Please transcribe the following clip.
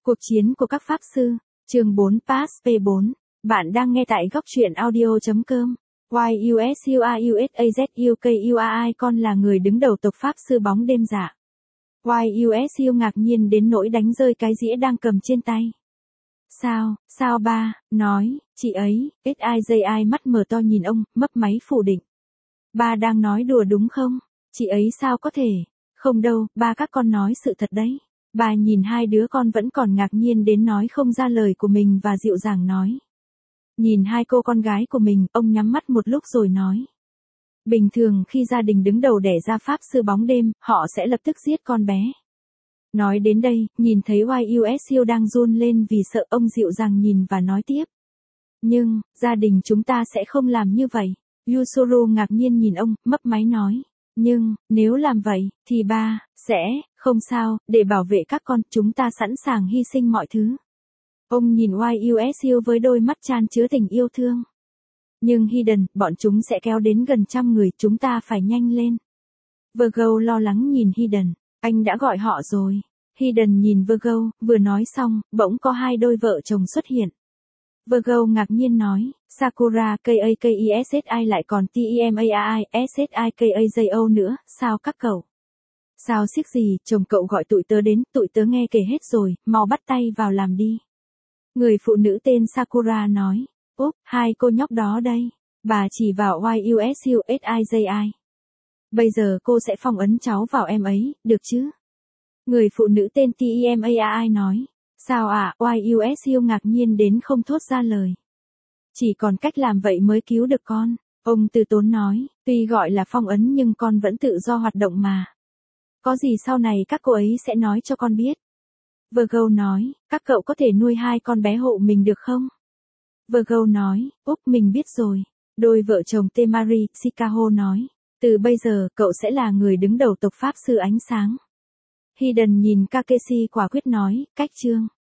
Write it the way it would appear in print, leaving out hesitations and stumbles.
Cuộc chiến của các pháp sư, chương 4 Pass P4. Bạn đang nghe tại góc truyện audio.com. YUSUAUSAZUKUAI con là người đứng đầu tộc pháp sư bóng đêm dạ. YUSU ngạc nhiên đến nỗi đánh rơi cái dĩa đang cầm trên tay. Sao ba, nói, chị ấy, SIJI mắt mở to nhìn ông, mấp máy phủ định. Ba đang nói đùa đúng không? Chị ấy sao có thể? Không đâu, ba các con nói sự thật đấy. Bà nhìn hai đứa con vẫn còn ngạc nhiên đến nói không ra lời của mình và dịu dàng nói. Nhìn hai cô con gái của mình, ông nhắm mắt một lúc rồi nói. Bình thường khi gia đình đứng đầu đẻ ra pháp sư bóng đêm, họ sẽ lập tức giết con bé. Nói đến đây, nhìn thấy YUSU đang run lên vì sợ, ông dịu dàng nhìn và nói tiếp. Nhưng, gia đình chúng ta sẽ không làm như vậy. Yusuru ngạc nhiên nhìn ông, mấp máy nói. Nhưng, nếu làm vậy, thì ba, sẽ, không sao, để bảo vệ các con, chúng ta sẵn sàng hy sinh mọi thứ. Ông nhìn YUSU với đôi mắt chan chứa tình yêu thương. Nhưng Hidden, bọn chúng sẽ kéo đến gần 100 người, chúng ta phải nhanh lên. Virgo lo lắng nhìn Hidden, anh đã gọi họ rồi. Hidden nhìn Virgo, vừa nói xong, bỗng có hai đôi vợ chồng xuất hiện. Virgo ngạc nhiên nói, Sakura KAKISSI lại còn TEMAI SSIKAJO nữa, sao các cậu? Sao xiếc gì, chồng cậu gọi tụi tớ đến, tụi tớ nghe kể hết rồi, mau bắt tay vào làm đi. Người phụ nữ tên Sakura nói, úp, hai cô nhóc đó đây. Bà chỉ vào YUSU SIJI. Bây giờ cô sẽ phong ấn cháu vào em ấy, được chứ? Người phụ nữ tên TEMAI nói. Sao ạ? YUSU ngạc nhiên đến không thốt ra lời. Chỉ còn cách làm vậy mới cứu được con. Ông từ tốn nói, tuy gọi là phong ấn nhưng con vẫn tự do hoạt động mà. Có gì sau này các cô ấy sẽ nói cho con biết. Virgo nói, các cậu có thể nuôi hai con bé hộ mình được không? Virgo nói, úp mình biết rồi. Đôi vợ chồng Temari, Shikaho nói, từ bây giờ cậu sẽ là người đứng đầu tộc pháp sư ánh sáng. Hidden nhìn Kakeshi quả quyết nói, cách chương.